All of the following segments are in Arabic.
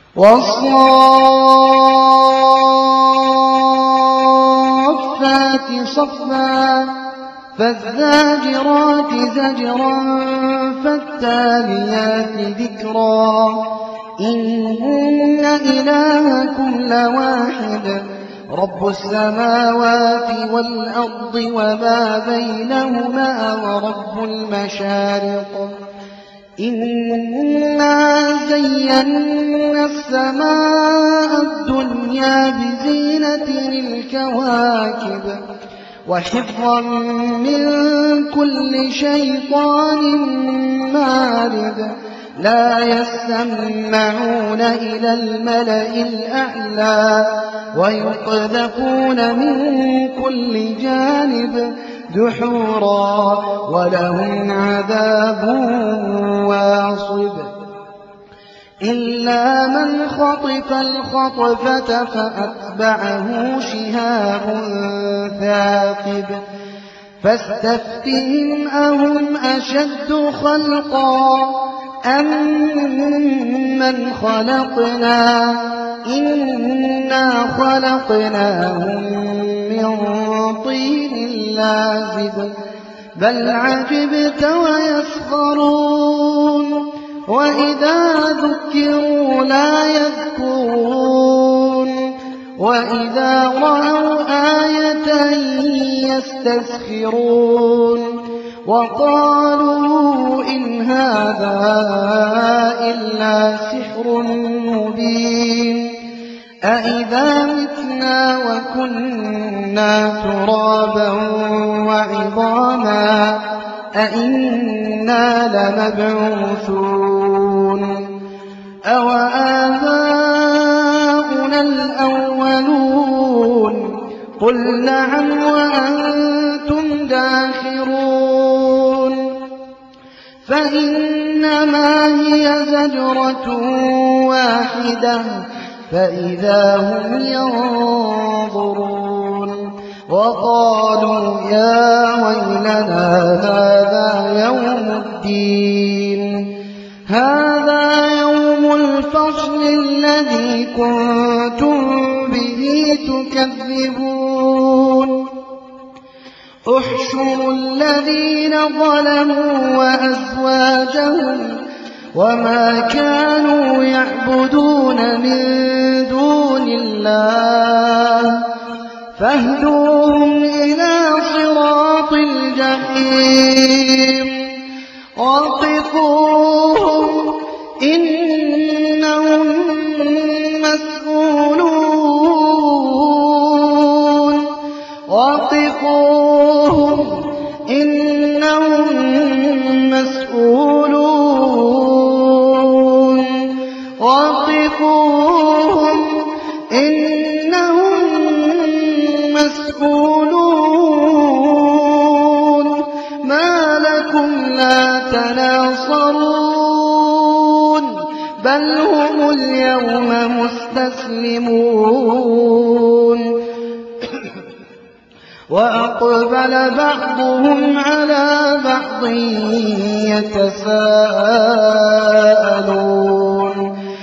والصافات صفا فالزاجرات زجرا فالتاليات ذكرا إن إلهكم لواحد رب السماوات والأرض وما بينهما ورب المشارق إنا زينا السماء الدنيا بزينة الكواكب وحفظا من كل شيطان مارد لا يسمعون إلى الملأ الأعلى ويقذفون من كل جانب دحورا ولهم عذاب واصب إلا من خطف الخطفة فأتبعه شهاب ثاقب فاستفتهم أهم أشد خلقا أم من خلقنا إنا خلقناهم من طين لازب بل عجبت ويسخرون وإذا ذكروا لا يذكرون وإذا رأوا آية يستسخرون وقالوا إن هذا إلا سحر مبين أإذا متنا وكنا ترابا وعظاما أإنا لمبعوثون أوآباؤنا الأولون قل نعم وأنتم داخرون فإنما هي زجرة واحدة فإذا هم ينظرون وقالوا يا ويلنا هذا يوم الدين هذا يوم الفصل الذي كنتم به تكذبون احشروا الذين ظلموا وأزواجهم وما كانوا يعبدون من دون الله فاهدوهم إلى صراط الجحيم وقفوهم إنهم مسؤولون وقفوهم إنهم مسؤولون وقفوهم إنهم مسؤولون ما لكم لا تناصرون بل هم اليوم مستسلمون وأقبل بعضهم على بعض يتساءلون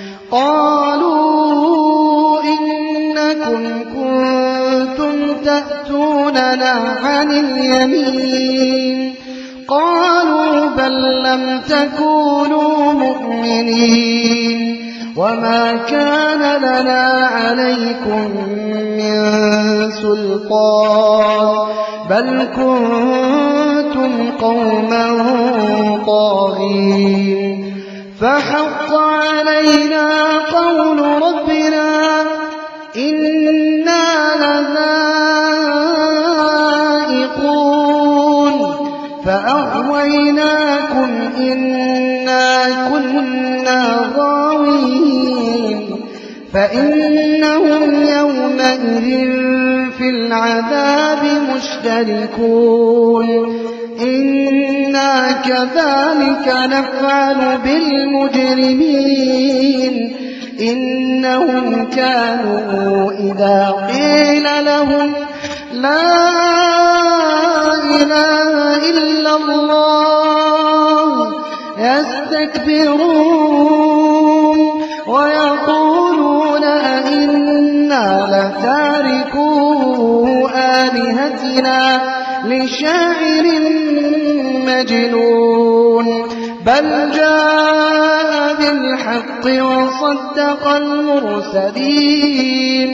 قالوا إنكم كنتم تأتوننا عن اليمين قالوا بل لم تكونوا مؤمنين وما كان لنا عليكم من سلطان بل كنتم قوما طاغين فحق علينا قول ربنا إنا لذائقون فأغويناكم إنا كنا غاوين فإنهم يومئذ في العذاب مشتركون إنا كذلك نفعل بالمجرمين إنهم كانوا إذا قيل لهم لا إله إلا الله يستكبرون ويقولون بآياتنا لشاعر مجنون بل جاء بالحق وصدق المرسلين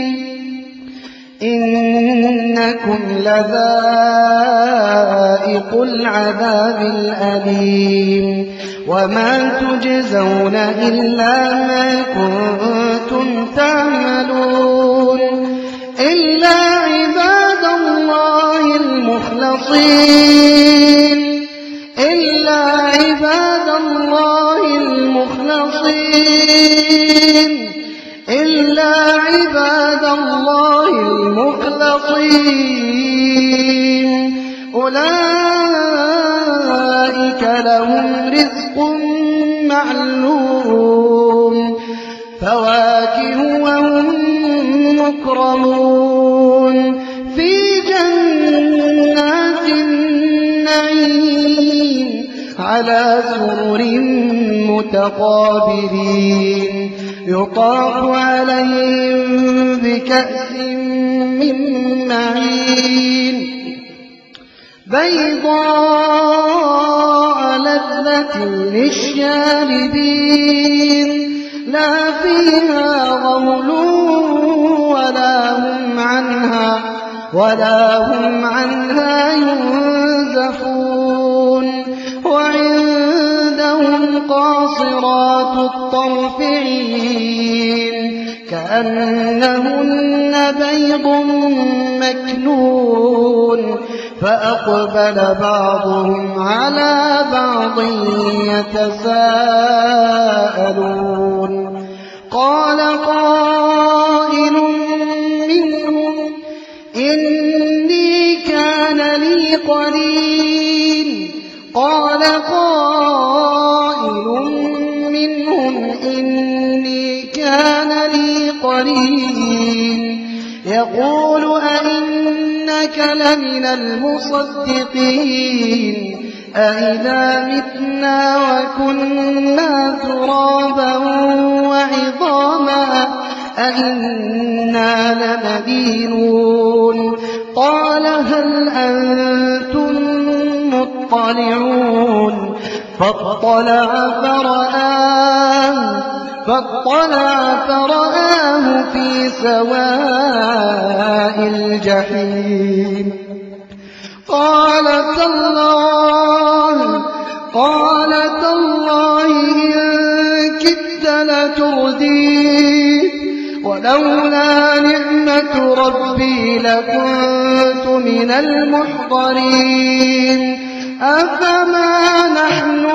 إنكم لذائق العذاب الأليم وما تجزون إلا ما كنتم تعملون إلا عباد الله المخلصين إلا عباد الله المخلصين إلا عباد الله المخلصين أولئك لهم رزق معلوم فواكه وهم مكرمون في جنات النعيم على سرر متقابلين يطاف عليهم بكأس من معين بيضاء لذة للشاربين لا فيها غول ولا هم عنها ينزفون وعندهم قاصرات الطرف عين كأنهن بيض مكنون فأقبل بعضهم على بعض يتساءلون قال قائل منهم إني كان لي قرين قال قائل منهم إني كان لي قرين يقول أئنك لمن المصدقين أئذا متنا وكنا ترابا وعظاما أئنا لمدينون قال هل أنتم مطلعون فاطلع فرآه في سواء الجحيم قال تالله إن كدت لتردين ولولا نعمة ربي لكنت من المحضرين أفما نحن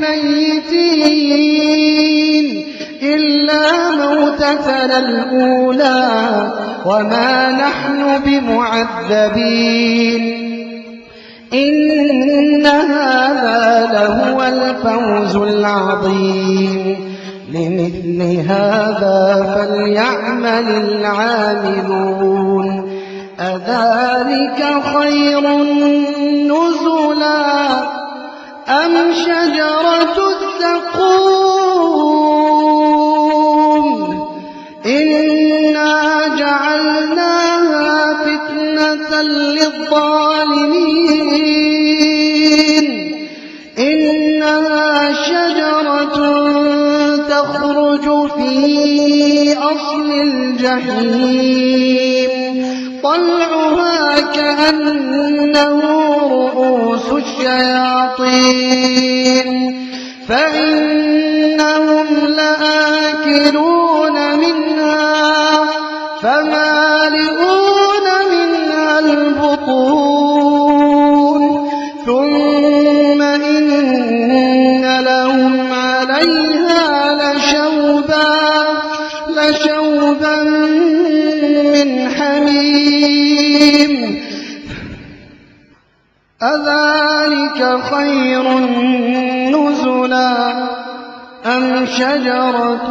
بميتين إلا موتتنا الأولى وما نحن بمعذبين إن هذا لهو الفوز العظيم لمثل هذا فليعمل العاملون أذلك خير نزلا أم شجرة الزقوم إنا جعلناها فتنة للظالمين إنها شجرة تخرج في أصل الجحيم طلعها كأنه رؤوس الشياطين فإنهم لآكلون منها فمالئون منها البطون ثم إن لهم عليها لشوبا من حميم أذلك خير نزلا أم شجرة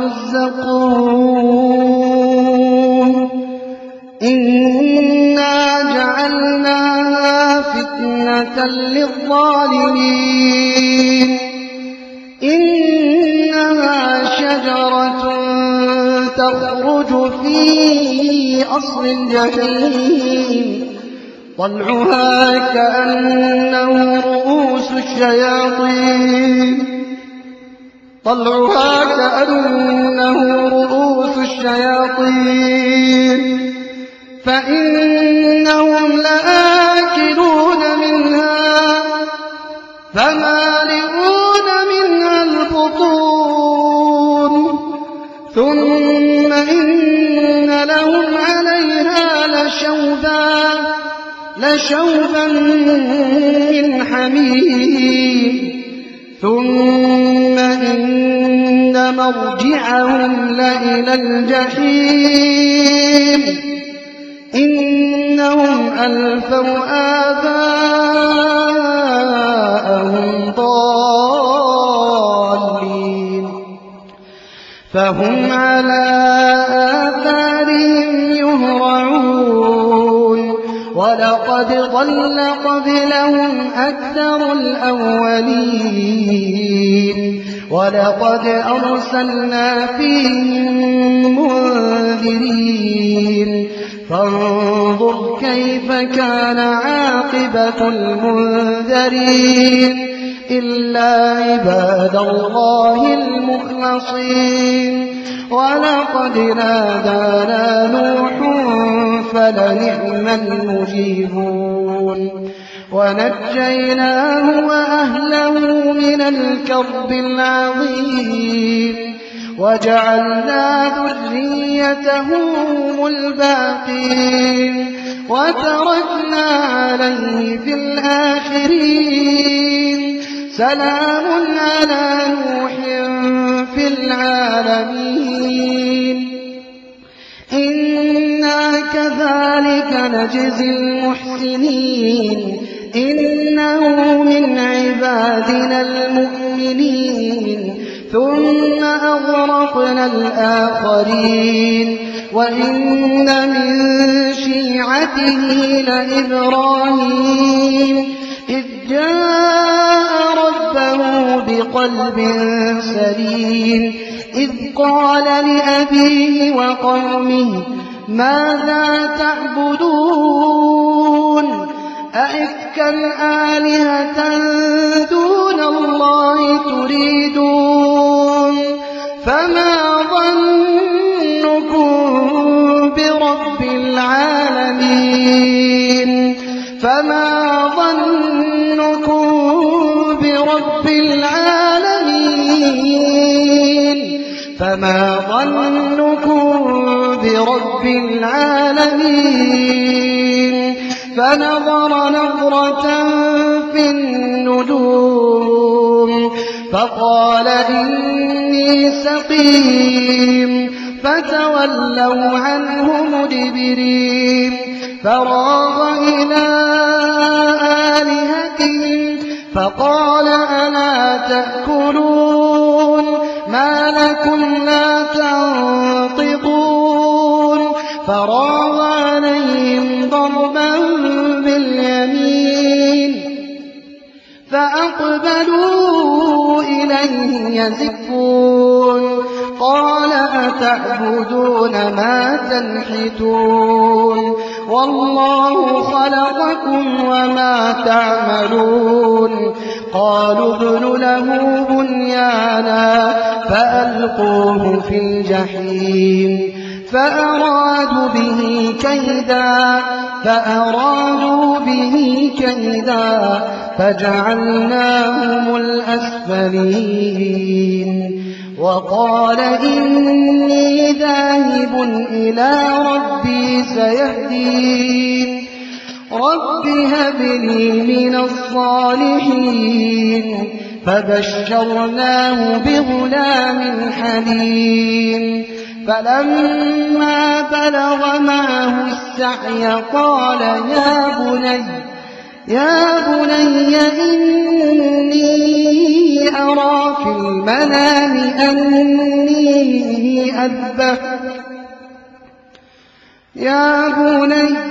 الزقوم إنا جعلناها فتنة للظالمين إنها شجرة تخرج في أصل الجحيم طلعها كأنه رؤوس الشياطين فإنهم لآكلون منها فمالئون منها البطون ثم إن لهم عليها لشوبا من حميم ثم إن مرجعهم لإلى الجحيم إنهم ألفوا آباءهم ضالين فهم على آثارهم يهرعون ولقد ضل قبلهم أكثر الأولين ولقد أرسلنا فيهم منذرين فانظر كيف كان عاقبة المنذرين إلا عباد الله المخلصين ولقد نادانا نوح فلنعم المجيبون ونجيناه وأهله من الكرب العظيم وجعلنا ذريته هم الباقين وتركنا عليه في الآخرين سلام على نوح في العالمين إنا كذلك نجزي المحسنين إنه من عبادنا المؤمنين ثم أغرقنا الآخرين وإن من شيعته لإبراهيم إذ جاء ربه بقلب سليم إذ قال لأبيه وقومه ماذا تعبدون أئفكا آلهة دون الله تريدون فما ظنكم برب العالمين فنظر نظرة في النجوم فقال إني سقيم فتولوا عنه مدبرين فراغ إلى آلهتهم فقال ألا تأكلون ما لكم لا تنطقون فراغ عليهم ضربا باليمين فأقبلوا إليه يزفون قال أتعبدون ما تنحتون والله خلقكم وما تعملون قالوا ابنوا له بنيانا فألقوه في الجحيم فأرادوا به كيدا فجعلناهم الأسفلين وقال إني ذاهب إلى ربي سيهدين رب هب لي من الصالحين فبشرناه بغلام حليم فلما بلغ معه السعي قال يا بني إني أرى في المنام أني أذبحك يا بني